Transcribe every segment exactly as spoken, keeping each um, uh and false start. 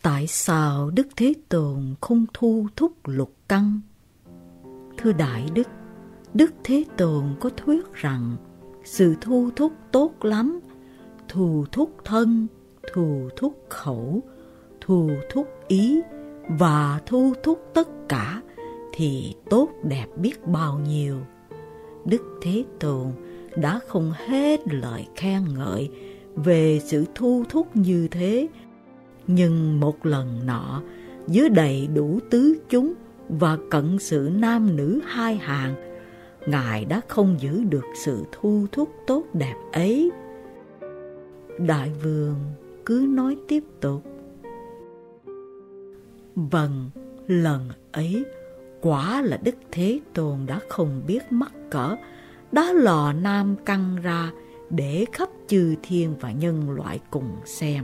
Tại sao Đức Thế Tôn không thu thúc lục căn? Thưa Đại Đức, Đức Thế Tôn có thuyết rằng sự thu thúc tốt lắm, thu thúc thân, thu thúc khẩu, thu thúc ý và thu thúc tất cả thì tốt đẹp biết bao nhiêu. Đức Thế Tôn đã không hết lời khen ngợi về sự thu thúc như thế, nhưng một lần nọ dưới đầy đủ tứ chúng và cận sự nam nữ hai hàng, Ngài đã không giữ được sự thu thúc tốt đẹp ấy. Đại Vương cứ nói tiếp tục. Vâng, lần ấy quả là Đức Thế Tôn đã không biết mắc cỡ, đã lò nam căn ra để khắp chư thiên và nhân loại cùng xem.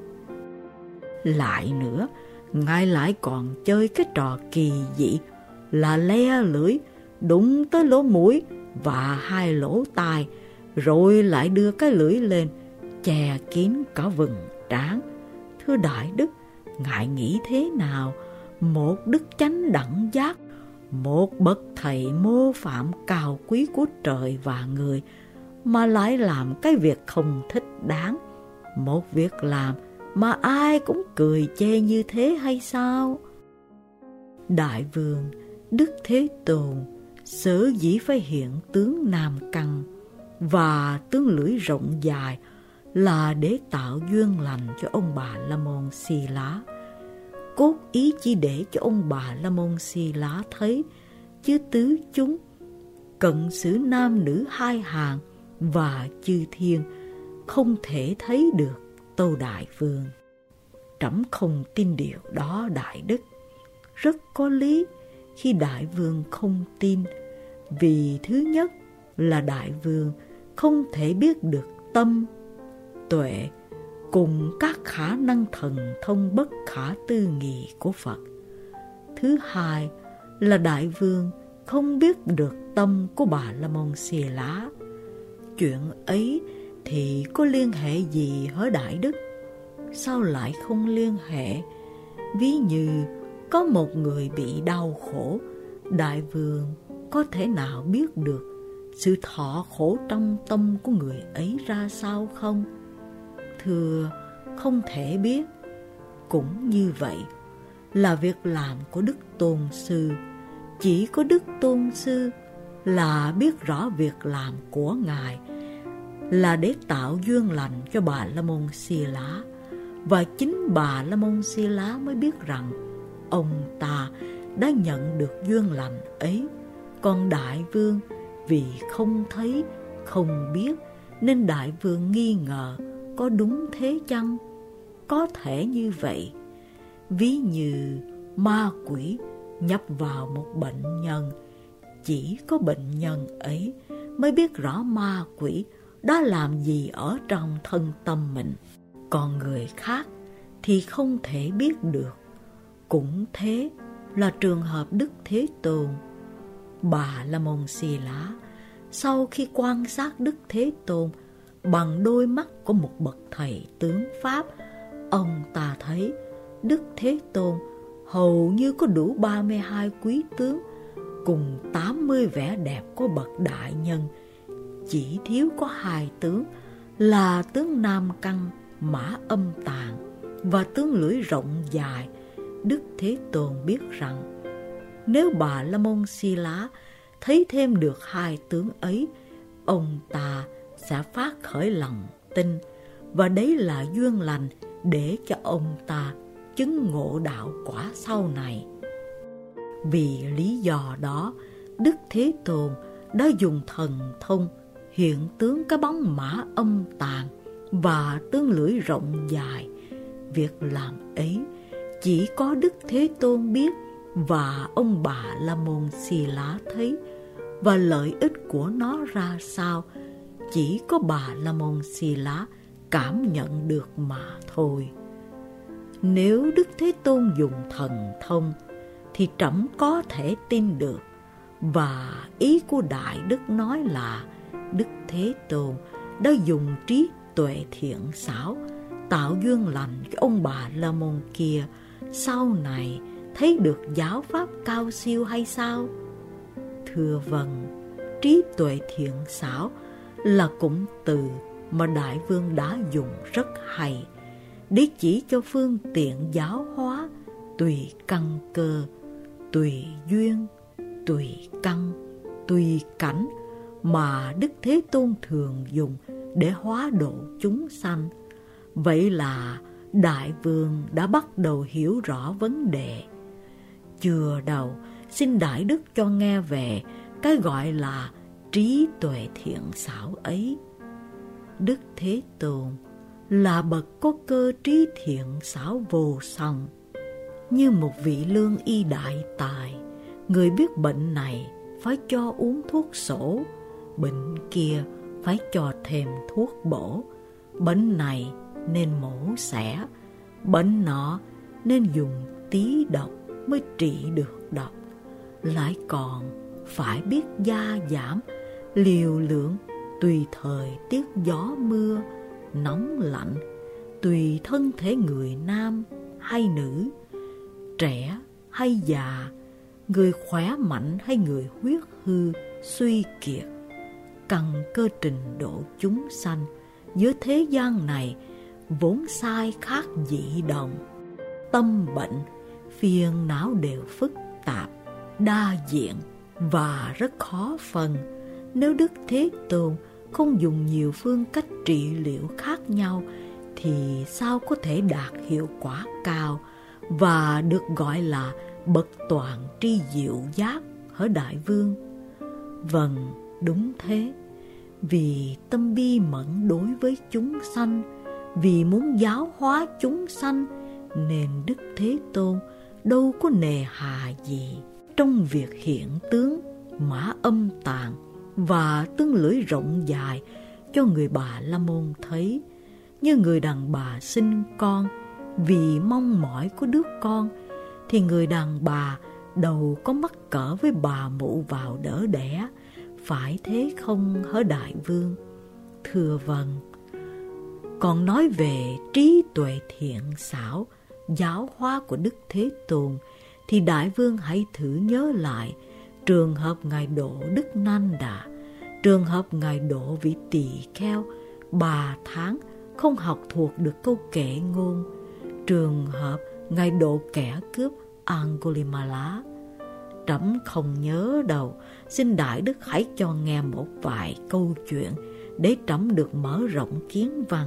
Lại nữa, Ngài lại còn chơi cái trò kỳ dị là le lưỡi đúng tới lỗ mũi và hai lỗ tai, rồi lại đưa cái lưỡi lên che kín cả vầng trán. Thưa Đại Đức, Ngài nghĩ thế nào một đức chánh đẳng giác, một bậc thầy mô phạm cao quý của trời và người, mà lại làm cái việc không thích đáng, một việc làm mà ai cũng cười chê như thế hay sao? Đại Vương, Đức Thế Tôn sở dĩ phải hiện tướng nam căn và tướng lưỡi rộng dài là để tạo duyên lành cho ông Bà La Môn Xì Lá. Cốt ý chỉ để cho ông Bà La Môn Xì Lá thấy, chứ tứ chúng, cận xử nam nữ hai hàng và chư thiên không thể thấy được. Tâu Đại Vương, trẫm không tin điều đó Đại Đức. Rất có lý khi Đại Vương không tin, vì thứ nhất là Đại Vương không thể biết được tâm, tuệ cùng các khả năng thần thông bất khả tư nghị của Phật. Thứ hai là Đại Vương không biết được tâm của Bà La Môn Xì Lá. Chuyện ấy thì có liên hệ gì hả Đại Đức? Sao lại không liên hệ? Ví như có một người bị đau khổ, Đại Vương có thể nào biết được sự thọ khổ trong tâm của người ấy ra sao không? Thưa, không thể biết. Cũng như vậy là việc làm của Đức Tôn Sư. Chỉ có Đức Tôn Sư là biết rõ việc làm của Ngài là để tạo duyên lành cho Bà La Môn Xì Lá, và chính Bà La Môn Xì Lá mới biết rằng ông ta đã nhận được duyên lành ấy. Còn Đại Vương vì không thấy, không biết, nên Đại Vương nghi ngờ có đúng thế chăng? Có thể như vậy. Ví như ma quỷ nhập vào một bệnh nhân, chỉ có bệnh nhân ấy mới biết rõ ma quỷ đã làm gì ở trong thân tâm mình, còn người khác thì không thể biết được. Cũng thế là trường hợp Đức Thế Tôn. Bà La Môn Xì Lá sau khi quan sát Đức Thế Tôn bằng đôi mắt của một bậc thầy tướng Pháp, ông ta thấy Đức Thế Tôn hầu như có đủ ba mươi hai quý tướng cùng tám mươi vẻ đẹp của bậc đại nhân, chỉ thiếu có hai tướng là tướng nam căn mã âm tạng và tướng lưỡi rộng dài. Đức Thế Tôn biết rằng nếu Bà La Môn Xì Lá thấy thêm được hai tướng ấy, ông ta sẽ phát khởi lòng tin, và đấy là duyên lành để cho ông ta chứng ngộ đạo quả sau này. Vì lý do đó, Đức Thế Tôn đã dùng thần thông hiện tướng cái bóng mã âm tàn và tướng lưỡi rộng dài. Việc làm ấy chỉ có Đức Thế Tôn biết và ông Bà La Môn Xì Lá thấy, và lợi ích của nó ra sao chỉ có Bà La Môn Xì Lá cảm nhận được mà thôi. Nếu Đức Thế Tôn dùng thần thông thì trẫm có thể tin được, và ý của Đại Đức nói là Đức Thế Tôn đã dùng trí tuệ thiện xảo tạo duyên lành cho ông bà La Môn kia sau này thấy được giáo pháp cao siêu hay sao? Thưa vâng, trí tuệ thiện xảo là cụm từ mà Đại Vương đã dùng rất hay để chỉ cho phương tiện giáo hóa tùy căn cơ, tùy duyên, tùy căn, tùy cảnh mà Đức Thế Tôn thường dùng để hóa độ chúng sanh. Vậy là Đại Vương đã bắt đầu hiểu rõ vấn đề. Chưa đầu, xin Đại Đức cho nghe về cái gọi là trí tuệ thiện xảo ấy. Đức Thế Tôn là bậc có cơ trí thiện xảo vô song. Như một vị lương y đại tài, người biết bệnh này phải cho uống thuốc sổ, bệnh kia phải cho thêm thuốc bổ, bệnh này nên mổ xẻ, bệnh nọ nên dùng tí độc mới trị được độc, lại còn phải biết gia giảm, liều lượng tùy thời tiết gió mưa, nóng lạnh, tùy thân thể người nam hay nữ, trẻ hay già, người khỏe mạnh hay người huyết hư, suy kiệt. Căn cơ trình độ chúng sanh giữa thế gian này vốn sai khác dị đồng. Tâm bệnh, phiền não đều phức tạp, đa diện và rất khó phân. Nếu Đức Thế Tôn không dùng nhiều phương cách trị liệu khác nhau thì sao có thể đạt hiệu quả cao và được gọi là bậc toàn tri diệu giác hỡi Đại Vương? Vâng, đúng thế. Vì tâm bi mẫn đối với chúng sanh, vì muốn giáo hóa chúng sanh, nên Đức Thế Tôn đâu có nề hà gì trong việc hiện tướng mã âm tạng và tương lưỡi rộng dài cho người bà La Môn thấy. Như người đàn bà sinh con vì mong mỏi có đứa con, thì người đàn bà đầu có mắc cỡ với bà mụ vào đỡ đẻ, phải thế không hỡi Đại Vương? Thưa vâng. Còn nói về trí tuệ thiện xảo, giáo hóa của Đức Thế Tôn, thì Đại Vương hãy thử nhớ lại trường hợp Ngài độ Đức Nanda, trường hợp Ngài độ vị tỳ kheo ba tháng không học thuộc được câu kệ ngôn, trường hợp Ngài độ kẻ cướp Angulimala. Trẫm không nhớ đâu, xin Đại Đức hãy cho nghe một vài câu chuyện để trẫm được mở rộng kiến văn.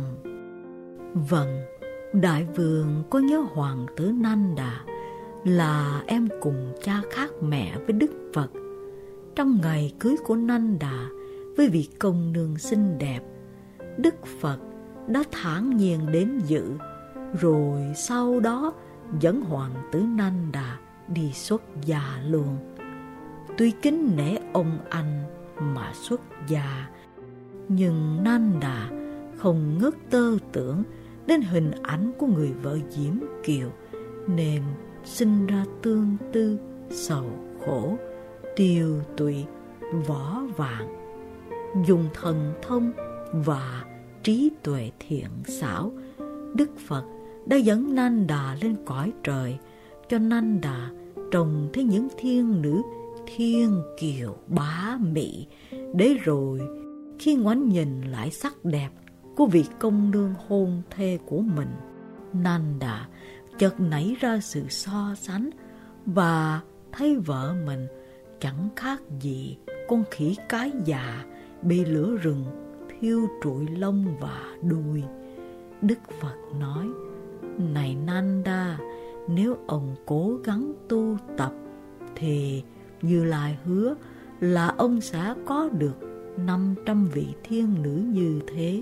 Vâng, Đại Vương có nhớ hoàng tử Nanda là em cùng cha khác mẹ với Đức Phật. Trong ngày cưới của Nanda với vị công nương xinh đẹp, Đức Phật đã thản nhiên đến dự, rồi sau đó dẫn hoàng tử Nanda đi xuất gia luôn. Tuy kính nể ông anh mà xuất gia, nhưng Nanda không ngớt tơ tưởng đến hình ảnh của người vợ Diễm Kiều, nên sinh ra tương tư, sầu khổ, tiêu tụy, võ vàng. Dùng thần thông và trí tuệ thiện xảo, Đức Phật đã dẫn Nanda lên cõi trời, cho Nanda trông thấy những thiên nữ thiên kiều bá mị, để rồi khi ngoảnh nhìn lại sắc đẹp của vị công nương hôn thê của mình, Nanda chợt nảy ra sự so sánh và thấy vợ mình chẳng khác gì con khỉ cái già bị lửa rừng thiêu trụi lông và đuôi. Đức Phật nói: Này Nanda, nếu ông cố gắng tu tập thì Như Lai hứa là ông sẽ có được năm trăm vị thiên nữ như thế.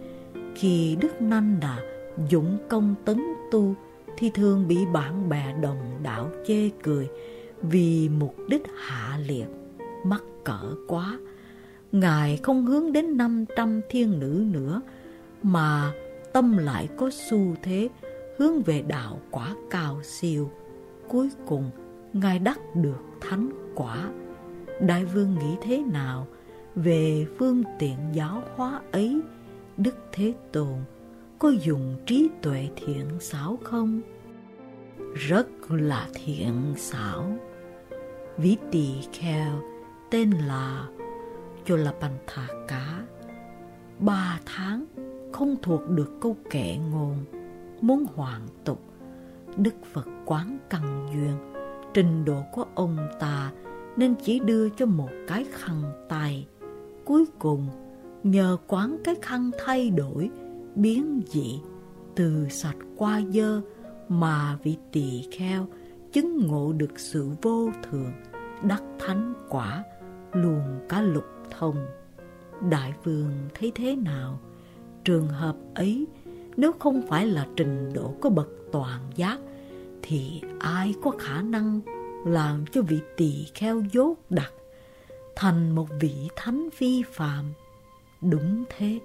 Khi Đức Nanda dụng công tấn tu thì thường bị bạn bè đồng đạo chê cười vì mục đích hạ liệt, mắc cỡ quá. Ngài không hướng đến năm trăm thiên nữ nữa, mà tâm lại có xu thế hướng về đạo quả cao siêu. Cuối cùng Ngài đắc được thánh quả. Đại Vương nghĩ thế nào về phương tiện giáo hóa ấy? Đức Thế Tôn có dùng trí tuệ thiện xảo không? Rất là thiện xảo. Vị tỳ kheo tên là Cholapanthaka ba tháng không thuộc được câu kệ ngôn, muốn hoàn tục. Đức Phật quán căn duyên, trình độ của ông ta nên chỉ đưa cho một cái khăn tay. Cuối cùng nhờ quán cái khăn thay đổi, biến dị, từ sạch qua dơ, mà vị tỳ kheo chứng ngộ được sự vô thường, đắc thánh quả, luôn cả lục thông. Đại vương thấy thế nào? Trường hợp ấy nếu không phải là trình độ của bậc toàn giác thì ai có khả năng làm cho vị tỳ kheo dốt đặc thành một vị thánh phi phàm? Đúng thế.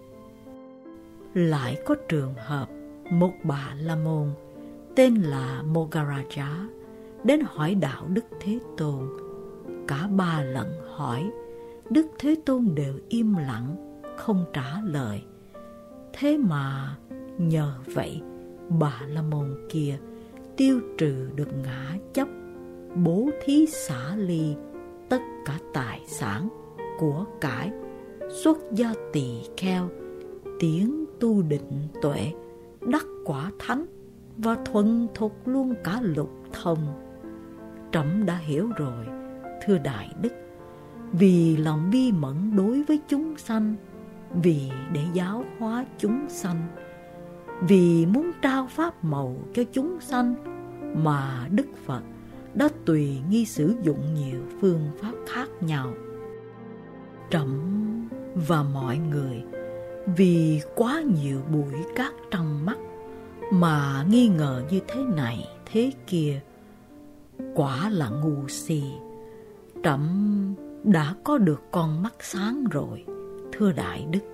Lại có trường hợp một bà la môn tên là Mogaraja đến hỏi đạo Đức Thế Tôn. Cả ba lần hỏi, Đức Thế Tôn đều im lặng, không trả lời. Thế mà nhờ vậy, bà la môn kia tiêu trừ được ngã chấp, bố thí xả ly tất cả tài sản, của cải, xuất gia tỳ kheo, tiến tu định tuệ, đắc quả thánh và thuần thục luôn cả lục thông. Trẫm đã hiểu rồi, thưa Đại Đức. Vì lòng bi mẫn đối với chúng sanh, vì để giáo hóa chúng sanh, vì muốn trao pháp màu cho chúng sanh, mà Đức Phật đã tùy nghi sử dụng nhiều phương pháp khác nhau. Trẫm và mọi người vì quá nhiều bụi cát trong mắt mà nghi ngờ như thế này thế kia, quả là ngu si. Trẫm đã có được con mắt sáng rồi, thưa Đại Đức.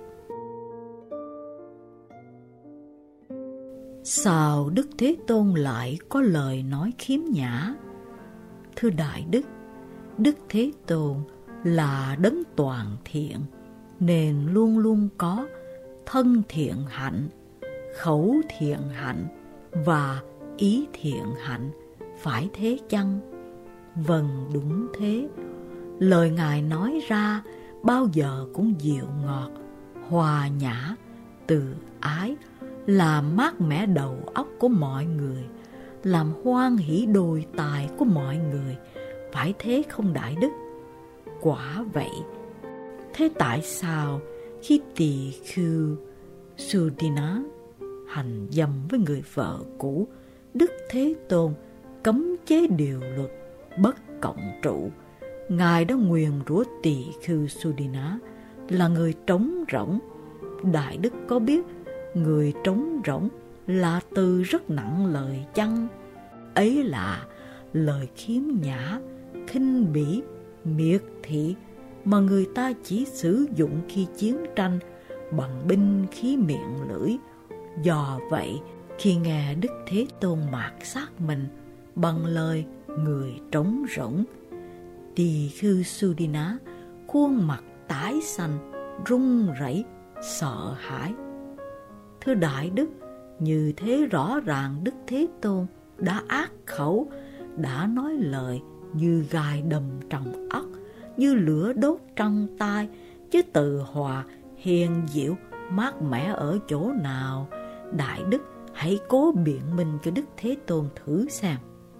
Sao Đức Thế Tôn lại có lời nói khiếm nhã? Thưa Đại Đức, Đức Thế Tôn là đấng toàn thiện, nên luôn luôn có thân thiện hạnh, khẩu thiện hạnh và ý thiện hạnh, phải thế chăng? Vâng, đúng thế. Lời Ngài nói ra bao giờ cũng dịu ngọt, hòa nhã, từ ái, làm mát mẻ đầu óc của mọi người, làm hoan hỷ đôi tài của mọi người, phải thế không Đại Đức? Quả vậy. Thế tại sao khi tỳ khưu Sudina hành dâm với người vợ cũ, Đức Thế Tôn cấm chế điều luật bất cộng trụ, Ngài đã nguyền rủa tỳ khưu Sudina là người trống rỗng? Đại Đức có biết người trống rỗng là từ rất nặng lời chăng? Ấy là lời khiếm nhã, khinh bỉ, miệt thị mà người ta chỉ sử dụng khi chiến tranh bằng binh khí miệng lưỡi. Do vậy, khi nghe Đức Thế Tôn mạt sát mình bằng lời người trống rỗng, tỳ khưu Sudina khuôn mặt tái xanh, run rẩy, sợ hãi. Thưa Đại Đức, như thế rõ ràng Đức Thế Tôn đã ác khẩu, đã nói lời như gai đâm trong óc, như lửa đốt trong tai, chứ từ hòa, hiền diệu, mát mẻ ở chỗ nào? Đại Đức hãy cố biện minh cho Đức Thế Tôn thử xem.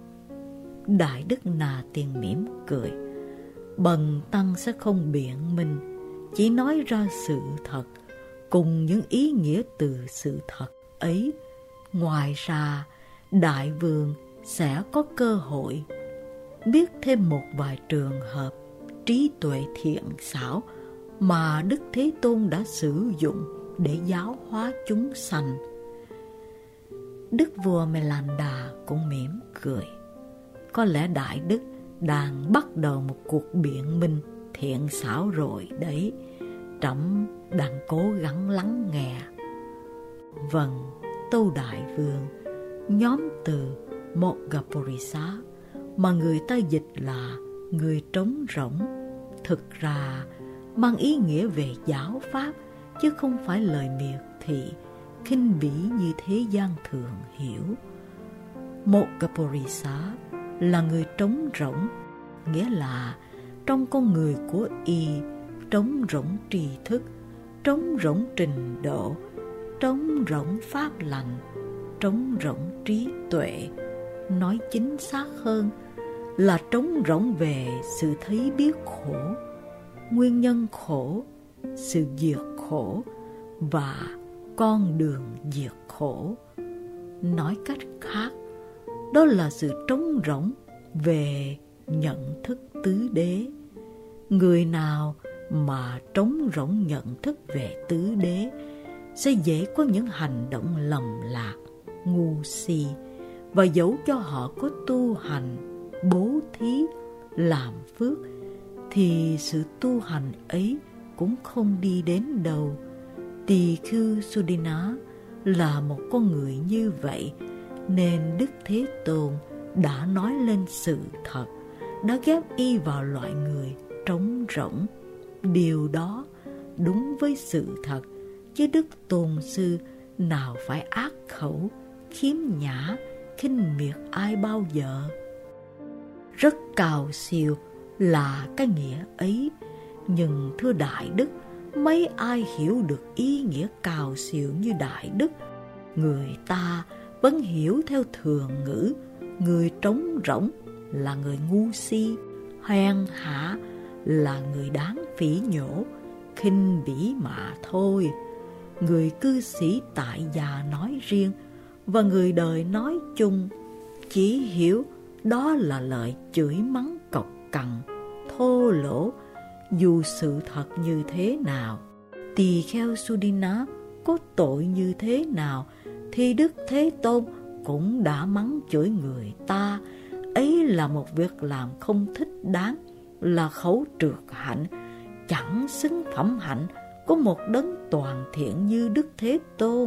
Đại Đức Na Tiên mỉm cười. Bần tăng sẽ không biện minh, chỉ nói ra sự thật cùng những ý nghĩa từ sự thật ấy. Ngoài ra, Đại Vương sẽ có cơ hội biết thêm một vài trường hợp trí tuệ thiện xảo mà Đức Thế Tôn đã sử dụng để giáo hóa chúng sanh. Đức vua Melanda cũng mỉm cười. Có lẽ Đại Đức đang bắt đầu một cuộc biện minh thiện xảo rồi đấy. Trẫm đang cố gắng lắng nghe. Vâng, tâu Đại Vương, nhóm từ Mogapurisa mà người ta dịch là người trống rỗng, thực ra mang ý nghĩa về giáo pháp, chứ không phải lời miệt thị, khinh bỉ như thế gian thường hiểu. Mokkapurisa là người trống rỗng, nghĩa là trong con người của y trống rỗng tri thức, trống rỗng trình độ, trống rỗng pháp lành, trống rỗng trí tuệ. Nói chính xác hơn là trống rỗng về sự thấy biết khổ, nguyên nhân khổ, sự diệt khổ và con đường diệt khổ. Nói cách khác, đó là sự trống rỗng về nhận thức tứ đế. Người nào mà trống rỗng nhận thức về tứ đế sẽ dễ có những hành động lầm lạc, ngu si, và dẫu cho họ có tu hành, bố thí, làm phước, thì sự tu hành ấy cũng không đi đến đâu. Tỳ khưu Sudina là một con người như vậy, nên Đức Thế Tôn đã nói lên sự thật, đã ghép y vào loại người trống rỗng. Điều đó đúng với sự thật, chứ Đức Tôn Sư nào phải ác khẩu, khiếm nhã, khinh miệt ai bao giờ. Rất cao siêu là cái nghĩa ấy, nhưng thưa Đại Đức, mấy ai hiểu được ý nghĩa cao siêu như Đại Đức? Người ta vẫn hiểu theo thường ngữ, người trống rỗng là người ngu si, hèn hạ là người đáng phỉ nhổ, khinh bỉ mà thôi. Người cư sĩ tại gia nói riêng và người đời nói chung chỉ hiểu đó là lời chửi mắng cộc cằn, thô lỗ. Dù sự thật như thế nào, tỳ kheo Sudina có tội như thế nào, thì Đức Thế Tôn cũng đã mắng chửi người ta. Ấy là một việc làm không thích đáng, là khẩu trượt hạnh, chẳng xứng phẩm hạnh của một đấng toàn thiện như Đức Thế Tôn.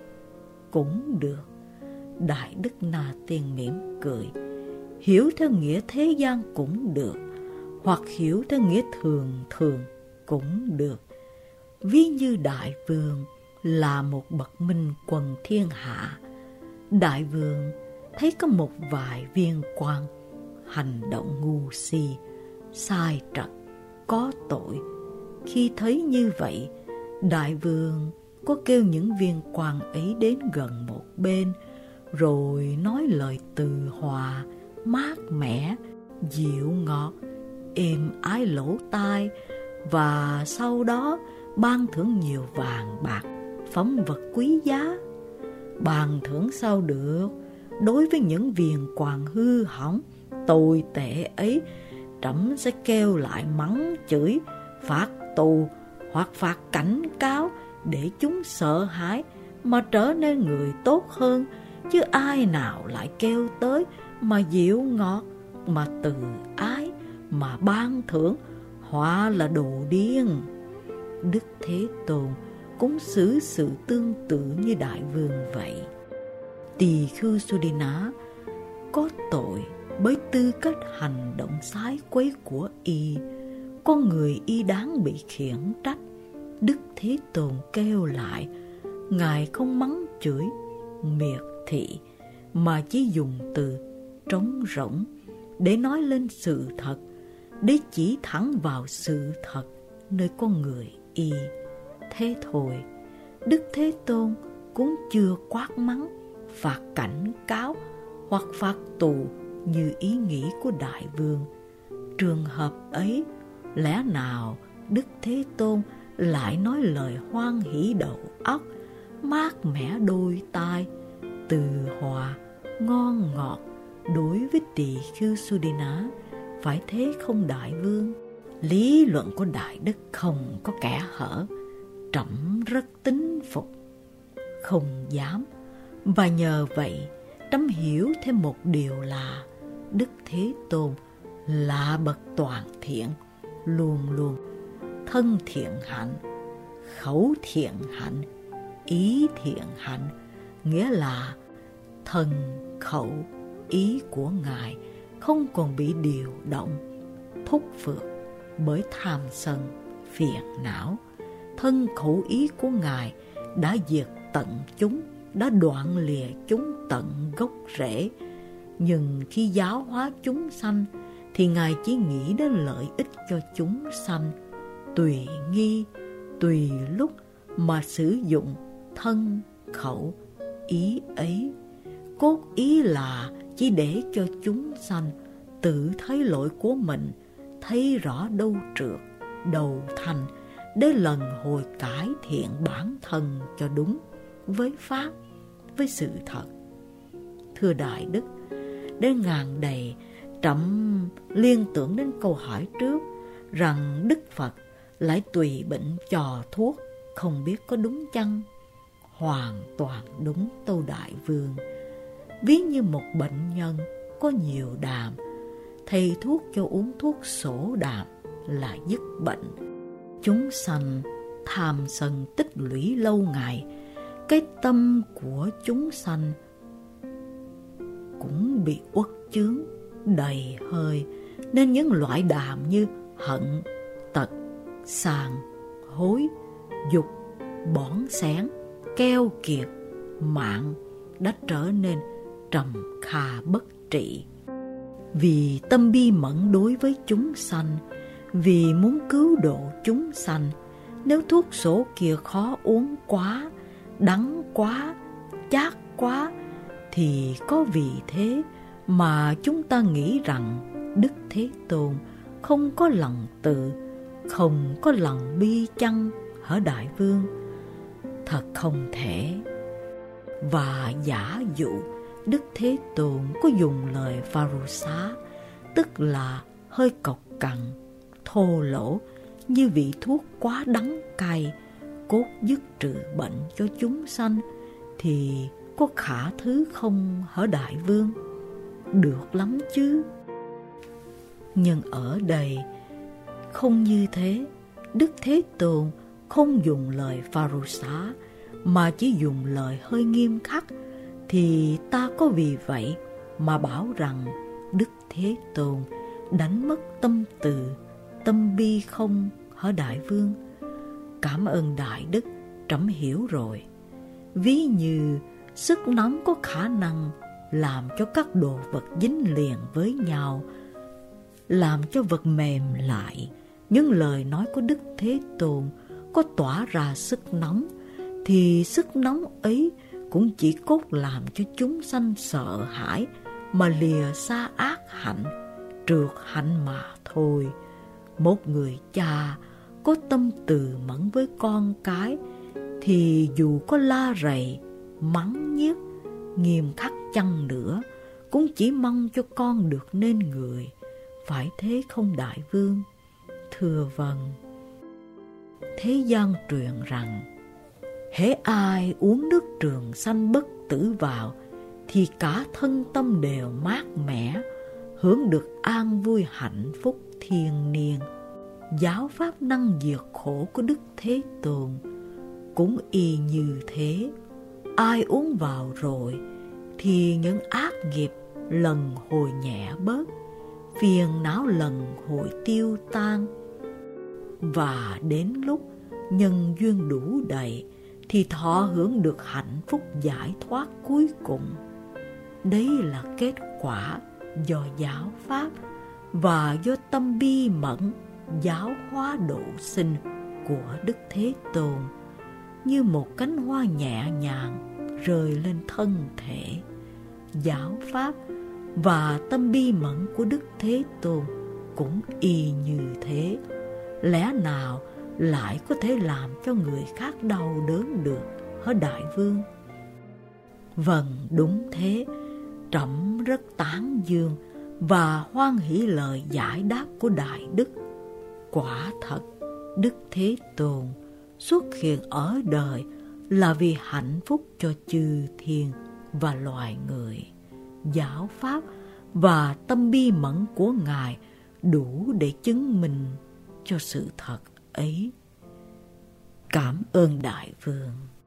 Cũng được. Đại Đức Na Tiên mỉm cười. Hiểu theo nghĩa thế gian cũng được, hoặc hiểu theo nghĩa thường thường cũng được. Ví như Đại Vương là một bậc minh quân thiên hạ. Đại Vương thấy có một vài viên quan hành động ngu si, sai trật, có tội. Khi thấy như vậy, Đại Vương có kêu những viên quan ấy đến gần một bên, rồi nói lời từ hòa, mát mẻ, dịu ngọt, êm ái lỗ tai, và sau đó ban thưởng nhiều vàng bạc, phẩm vật quý giá. Ban thưởng sao được? Đối với những viên quan hư hỏng, tồi tệ ấy, trẫm sẽ kêu lại mắng chửi, phạt tù hoặc phạt cảnh cáo, để chúng sợ hãi mà trở nên người tốt hơn. Chứ ai nào lại kêu tới mà dịu ngọt, mà từ ái, mà ban thưởng, họa là đồ điên. Đức Thế Tôn cũng xử sự tương tự như Đại Vương vậy. Tỳ khưu Sudina có tội bởi tư cách hành động sái quấy của y. Con người y đáng bị khiển trách. Đức Thế Tôn kêu lại, Ngài không mắng chửi, miệt thị, mà chỉ dùng từ trống rỗng để nói lên sự thật, để chỉ thẳng vào sự thật nơi con người y. Thế thôi, Đức Thế Tôn cũng chưa quát mắng, phạt cảnh cáo hoặc phạt tù như ý nghĩ của Đại Vương. Trường hợp ấy, lẽ nào Đức Thế Tôn lại nói lời hoan hỷ đầu óc, mát mẻ đôi tai, từ hòa, ngon ngọt đối với tỳ khưu Sudina? Phải thế không Đại Vương? Lý luận của Đại Đức không có kẽ hở, trẫm rất tín phục, không dám. Và nhờ vậy, trẫm hiểu thêm một điều là Đức Thế Tôn là bậc toàn thiện, luôn luôn thân thiện hạnh, khẩu thiện hạnh, ý thiện hạnh, nghĩa là thân, khẩu, ý của Ngài không còn bị điều động, thúc phược bởi tham sân, phiền não. Thân khẩu ý của Ngài đã diệt tận tận chúng, đã đoạn lìa chúng tận gốc rễ. Nhưng khi giáo hóa chúng sanh thì Ngài chỉ nghĩ đến lợi ích cho chúng sanh, tùy nghi, tùy lúc mà sử dụng thân, khẩu, ý ấy. Cốt ý là chỉ để cho chúng sanh tự thấy lỗi của mình, thấy rõ đâu trượt, đâu thành, để lần hồi cải thiện bản thân cho đúng với Pháp, với sự thật. Thưa Đại Đức, đến ngàn đầy Trẫm liên tưởng đến câu hỏi trước rằng Đức Phật lại tùy bệnh trò thuốc, không biết có đúng chăng? Hoàn toàn đúng, tâu Đại Vương. Ví như một bệnh nhân có nhiều đàm, thầy thuốc cho uống thuốc sổ đàm là dứt bệnh. Chúng sanh tham sân tích lũy lâu ngày, cái tâm của chúng sanh cũng bị uất chướng đầy hơi, nên những loại đàm như hận, tật, sàng, hối, dục, bỏng xén, keo kiệt, mạng đã trở nên trầm kha bất trị. Vì tâm bi mẫn đối với chúng sanh, vì muốn cứu độ chúng sanh, nếu thuốc sổ kia khó uống quá, đắng quá, chát quá, thì có vì thế mà chúng ta nghĩ rằng Đức Thế Tôn không có lòng từ, không có lòng bi chăng hả Đại Vương? Thật không thể. Và giả dụ Đức Thế Tôn có dùng lời Pharusa, tức là hơi cộc cằn, thô lỗ, như vị thuốc quá đắng cay, cốt dứt trừ bệnh cho chúng sanh, thì có khả thứ không hả Đại Vương? Được lắm chứ. Nhưng ở đây không như thế. Đức Thế Tôn không dùng lời Pharusa mà chỉ dùng lời hơi nghiêm khắc, thì ta có vì vậy mà bảo rằng Đức Thế Tôn đánh mất tâm từ, tâm bi không hả Đại Vương? Cảm ơn Đại Đức, trẫm hiểu rồi. Ví như sức nóng có khả năng làm cho các đồ vật dính liền với nhau, làm cho vật mềm lại. Những lời nói của Đức Thế Tôn có tỏa ra sức nóng, thì sức nóng ấy cũng chỉ cốt làm cho chúng sanh sợ hãi mà lìa xa ác hạnh, trượt hạnh mà thôi. Một người cha có tâm từ mẫn với con cái, thì dù có la rầy, mắng nhiếc, nghiêm khắc chăng nữa, cũng chỉ mong cho con được nên người. Phải thế không Đại Vương? Thưa vâng. Thế gian truyền rằng, hễ ai uống nước trường sanh bất tử vào, thì cả thân tâm đều mát mẻ, hưởng được an vui hạnh phúc thiên niên. Giáo pháp năng diệt khổ của Đức Thế Tôn cũng y như thế. Ai uống vào rồi thì những ác nghiệp lần hồi nhẹ bớt, phiền não lần hồi tiêu tan, và đến lúc nhân duyên đủ đầy thì thọ hưởng được hạnh phúc giải thoát cuối cùng. Đấy là kết quả do giáo pháp và do tâm bi mẫn giáo hóa độ sinh của Đức Thế Tôn, như một cánh hoa nhẹ nhàng rơi lên thân thể. Giáo pháp và tâm bi mẫn của Đức Thế Tôn cũng y như thế. Lẽ nào lại có thể làm cho người khác đau đớn được hả Đại Vương? Vâng, đúng thế. Trẫm rất tán dương và hoan hỷ lời giải đáp của Đại Đức. Quả thật, Đức Thế Tôn xuất hiện ở đời là vì hạnh phúc cho chư thiên và loài người. Giáo pháp và tâm bi mẫn của Ngài đủ để chứng minh cho sự thật ấy. Cảm ơn Đại Vương.